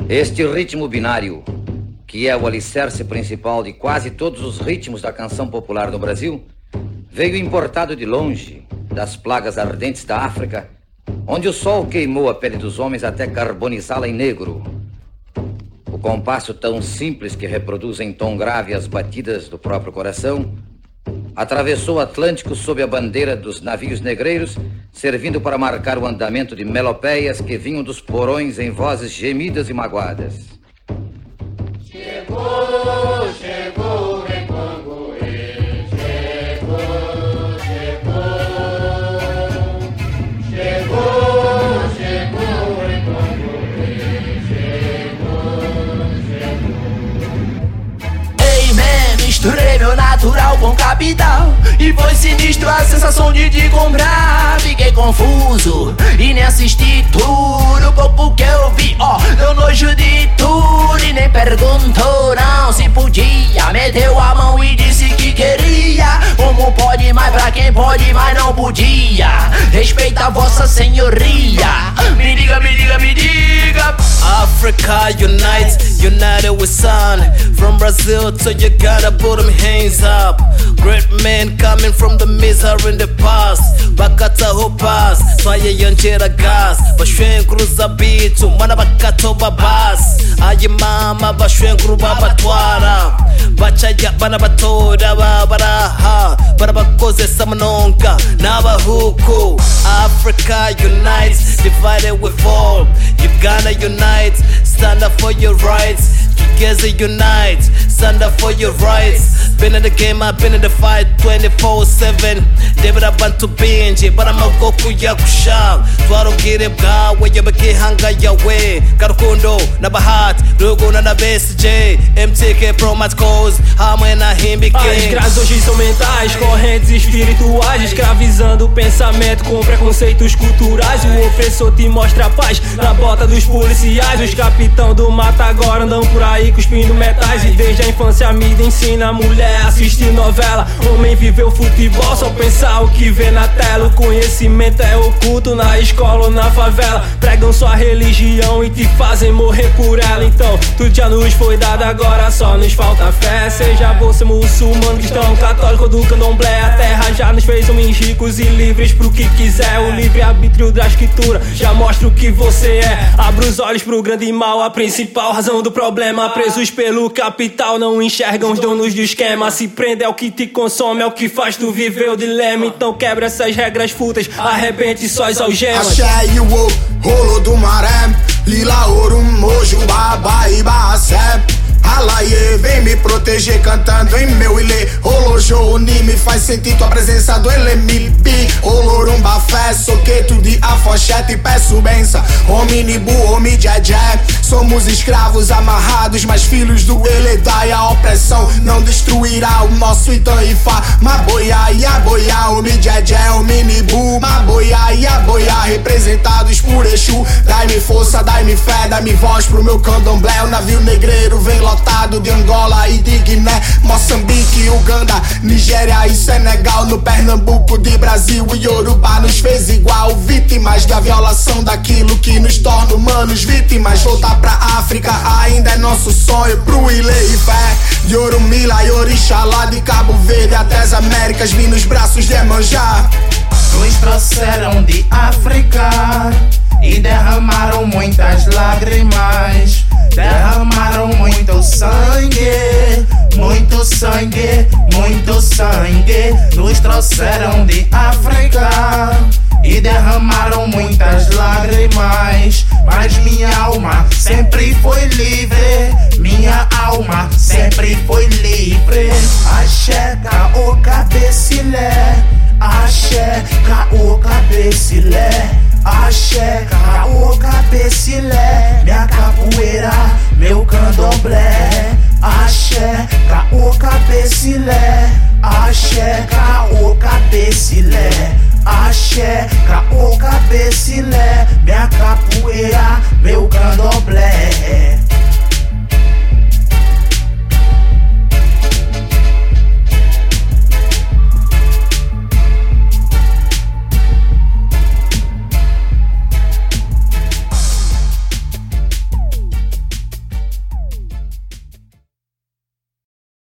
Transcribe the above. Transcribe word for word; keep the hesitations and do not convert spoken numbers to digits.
Este ritmo binário, que é o alicerce principal de quase todos os ritmos da canção popular no Brasil, veio importado de longe, das plagas ardentes da África, onde o sol queimou a pele dos homens até carbonizá-la em negro. O compasso tão simples que reproduz em tom grave as batidas do próprio coração atravessou o Atlântico sob a bandeira dos navios negreiros, servindo para marcar o andamento de melopeias que vinham dos porões em vozes gemidas e magoadas. Chegou, chegou, Recongoê, chegou, chegou, chegou, chegou, Recongoê, chegou, chegou. Ei, man, misturei meu natural com capital e foi sinistro a sensação de te comprar. Fiquei confuso e nem assisti tudo. O pouco que eu vi, ó, oh, deu nojo de tudo. E nem perguntou não se podia. Meteu a mão e disse que queria. Como pode, mas pra quem pode, mas não podia. Respeita a vossa senhoria. Me diga, me diga, me diga. Africa unites, united with sun. From Brazil to Uganda, put them hands up. Great men coming from the misery in the past. Bakata roupas, saia e anjera gás. Baixo cruza bicho, mana bakato babás. Ai mama, baixo gruba batuara. Bachaya bana batoda babaraha. Bana bakoze samanonka, nabahuku. Africa unites, divided we fall. Uganda unites, stand up for your rights. Together unite, stand up for your rights. Been in the game, I've been in the fight twenty-four seven. David Abantu binji, but I'm a Goku Yakusha. Twaro gire bga, we yabaki hanga yawe. Karukundo, Nabahat, Lugo na B S J. M T K Pro Matcos, Hamena Himbi King. As grades hoje são mentais, correntes espirituais, escravizando o pensamento com preconceitos culturais. O opressor te mostra a paz na bota dos policiais. Os capitão do mata agora andam por aí cuspindo metais. E desde a infância a mídia ensina a mulher a assistir novela. Homem viveu futebol, só pensar o que vê na tela. O conhecimento é oculto na escola ou na favela. Pregam sua religião e te fazem morrer por ela. Então tudo já nos foi dado, agora só nos falta fé. Seja você muçulmano, cristão, católico do candomblé. A terra já nos fez homens ricos e livres pro que quiser. O livre-arbítrio da escritura já mostra o que você é. Abra os olhos pro grande mal, a principal razão do problema. Presos pelo capital, não enxergam os donos do esquema. Se prende é o que te consome, é o que faz tu viver o dilema. Então quebra essas regras fúteis, arrebente só as algemas. Axé e o rolo do maré, lila, ouro, mojo, baba e baacé. Alaie, vem me proteger cantando em meu ilê. Olojo, me faz sentir tua presença do Elemilbi. Olorumba, fé, soqueto de afoxete, peço benção. Hominibu, homi, jajé. Somos escravos amarrados, mas filhos do Eledai. A opressão não destruirá o nosso Itaifá. Maboia e aboia, homi, jajé, hominibu. Maboia e aboia, representados por Exu. Dai-me força, dai-me fé, dai-me voz pro meu candomblé. O navio negreiro vem lotado de Angola e de Guiné, Moçambique, Uganda, Nigéria e Senegal. No Pernambuco de Brasil e Yorubá nos fez igual. Vítimas da violação daquilo que nos torna humanos. Vítimas, voltar pra África ainda é nosso sonho. Pro Ilê e fé, Yorumila e Orixalá. De Cabo Verde até as Américas, vim nos braços de Emanjá. Nos trouxeram de África e derramaram muitas lágrimas. Derramaram muito sangue, muito sangue, muito sangue. Nos trouxeram de África e derramaram muitas lágrimas. Mas minha alma sempre foi livre, minha alma sempre foi livre. Axé, caô, cabecilé. Axé, caô, cabecilé. Axé, caô, cabecilé.